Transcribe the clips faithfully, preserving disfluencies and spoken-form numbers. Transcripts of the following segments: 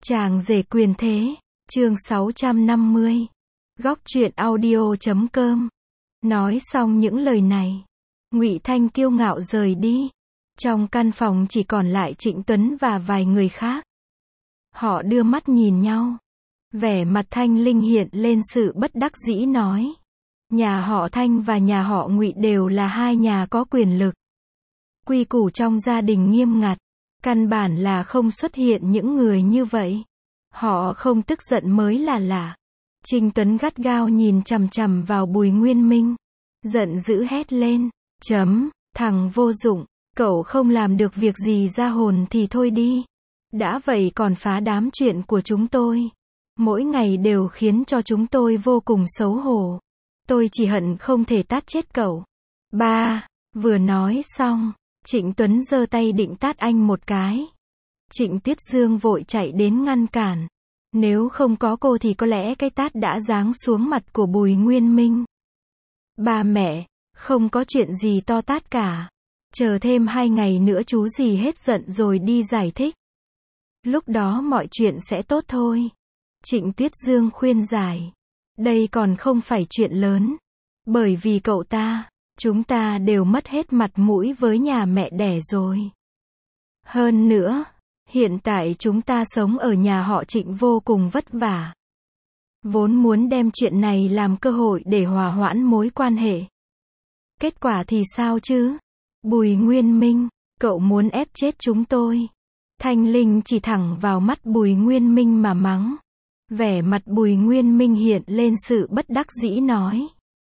Chàng rể quyền thế, chương sáu trăm năm mươi. Góc truyện audio chấm com. Nói xong những lời này, Ngụy Thanh kiêu ngạo rời đi. Trong căn phòng chỉ còn lại Trịnh Tuấn và vài người khác. Họ đưa mắt nhìn nhau. Vẻ mặt Thanh Linh hiện lên sự bất đắc dĩ nói. Nhà họ Thanh và nhà họ Ngụy đều là hai nhà có quyền lực. Quy củ trong gia đình nghiêm ngặt. Căn bản là không xuất hiện những người như vậy. Họ không tức giận mới là lạ. Trịnh Tuấn gắt gao nhìn chằm chằm vào Bùi Nguyên Minh. Giận dữ hét lên. Chấm, thằng vô dụng. Cậu không làm được việc gì ra hồn thì thôi đi. Đã vậy còn phá đám chuyện của chúng tôi. Mỗi ngày đều khiến cho chúng tôi vô cùng xấu hổ. Tôi chỉ hận không thể tát chết cậu. Ba, vừa nói xong, Trịnh Tuấn giơ tay định tát anh một cái. Trịnh Tiết Dương vội chạy đến ngăn cản. Nếu không có cô thì có lẽ cái tát đã giáng xuống mặt của Bùi Nguyên Minh. Ba mẹ, không có chuyện gì to tát cả. Chờ thêm hai ngày nữa chú dì hết giận rồi đi giải thích. Lúc đó mọi chuyện sẽ tốt thôi. Trịnh Tiết Dương khuyên giải. Đây còn không phải chuyện lớn. Bởi vì cậu ta, chúng ta đều mất hết mặt mũi với nhà mẹ đẻ rồi. Hơn nữa, hiện tại chúng ta sống ở nhà họ Trịnh vô cùng vất vả. Vốn muốn đem chuyện này làm cơ hội để hòa hoãn mối quan hệ. Kết quả thì sao chứ? Bùi Nguyên Minh, cậu muốn ép chết chúng tôi. Thanh Linh chỉ thẳng vào mắt Bùi Nguyên Minh mà mắng. Vẻ mặt Bùi Nguyên Minh hiện lên sự bất đắc dĩ nói.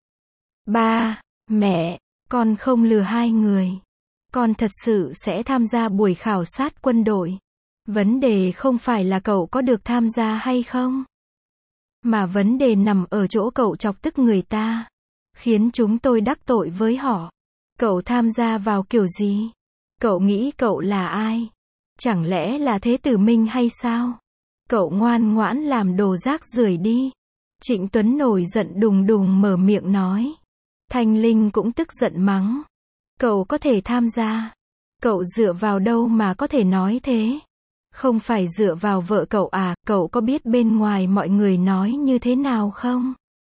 Ba, mẹ, con không lừa hai người. Con thật sự sẽ tham gia buổi khảo sát quân đội. Vấn đề không phải là cậu có được tham gia hay không. Mà vấn đề nằm ở chỗ cậu chọc tức người ta. Khiến chúng tôi đắc tội với họ. Cậu tham gia vào kiểu gì? Cậu nghĩ cậu là ai? Chẳng lẽ là Thế Tử Minh hay sao? Cậu ngoan ngoãn làm đồ rác rưởi đi. Trịnh Tuấn nổi giận đùng đùng mở miệng nói. Thanh Linh cũng tức giận mắng. Cậu có thể tham gia. Cậu dựa vào đâu mà có thể nói thế? Không phải dựa vào vợ cậu à? Cậu có biết bên ngoài mọi người nói như thế nào không?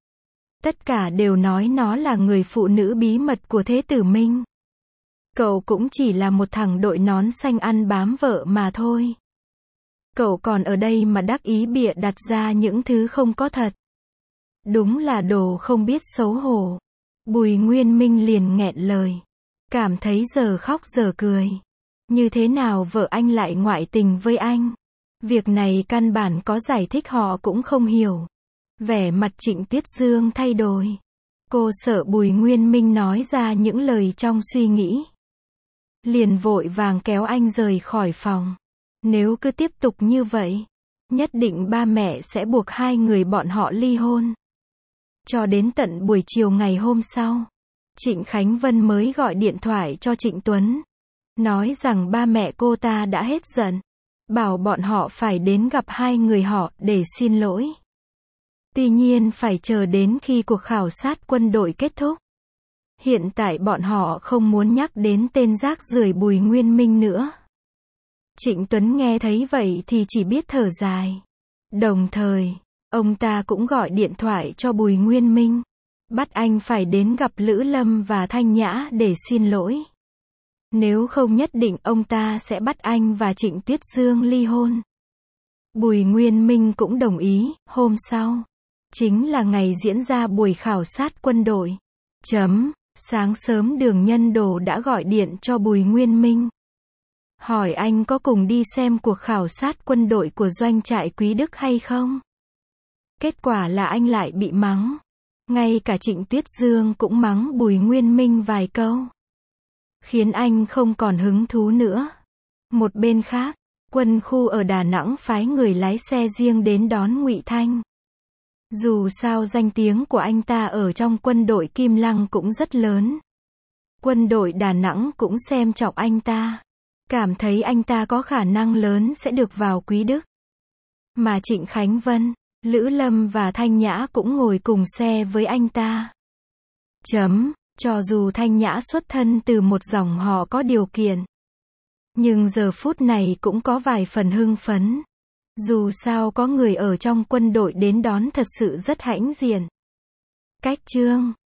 Tất cả đều nói nó là người phụ nữ bí mật của Thế Tử Minh. Cậu cũng chỉ là một thằng đội nón xanh ăn bám vợ mà thôi. Cậu còn ở đây mà đắc ý bịa đặt ra những thứ không có thật. Đúng là đồ không biết xấu hổ. Bùi Nguyên Minh liền nghẹn lời. Cảm thấy giờ khóc giờ cười. Như thế nào vợ anh lại ngoại tình với anh? Việc này căn bản có giải thích họ cũng không hiểu. Vẻ mặt Trịnh Tiết Dương thay đổi. Cô sợ Bùi Nguyên Minh nói ra những lời trong suy nghĩ. Liền vội vàng kéo anh rời khỏi phòng. Nếu cứ tiếp tục như vậy, nhất định ba mẹ sẽ buộc hai người bọn họ ly hôn. Cho đến tận buổi chiều ngày hôm sau, Trịnh Khánh Vân mới gọi điện thoại cho Trịnh Tuấn. Nói rằng ba mẹ cô ta đã hết giận. Bảo bọn họ phải đến gặp hai người họ để xin lỗi. Tuy nhiên phải chờ đến khi cuộc khảo sát quân đội kết thúc. Hiện tại bọn họ không muốn nhắc đến tên rác rưởi Bùi Nguyên Minh nữa. Trịnh Tuấn nghe thấy vậy thì chỉ biết thở dài. Đồng thời, ông ta cũng gọi điện thoại cho Bùi Nguyên Minh. Bắt anh phải đến gặp Lữ Lâm và Thanh Nhã để xin lỗi. Nếu không nhất định ông ta sẽ bắt anh và Trịnh Tiết Dương ly hôn. Bùi Nguyên Minh cũng đồng ý. Hôm sau, chính là ngày diễn ra buổi khảo sát quân đội. Chấm, sáng sớm Đường Nhân Đồ đã gọi điện cho Bùi Nguyên Minh. Hỏi anh có cùng đi xem cuộc khảo sát quân đội của doanh trại Quý Đức hay không? Kết quả là anh lại bị mắng. Ngay cả Trịnh Tiết Dương cũng mắng Bùi Nguyên Minh vài câu. Khiến anh không còn hứng thú nữa. Một bên khác, quân khu ở Đà Nẵng phái người lái xe riêng đến đón Ngụy Thanh. Dù sao danh tiếng của anh ta ở trong quân đội Kim Lăng cũng rất lớn. Quân đội Đà Nẵng cũng xem trọng anh ta. Cảm thấy anh ta có khả năng lớn sẽ được vào Quý Đức. Mà Trịnh Khánh Vân, Lữ Lâm và Thanh Nhã cũng ngồi cùng xe với anh ta. Chấm, cho dù Thanh Nhã xuất thân từ một dòng họ có điều kiện. Nhưng giờ phút này cũng có vài phần hưng phấn. Dù sao có người ở trong quân đội đến đón thật sự rất hãnh diện. Cách chương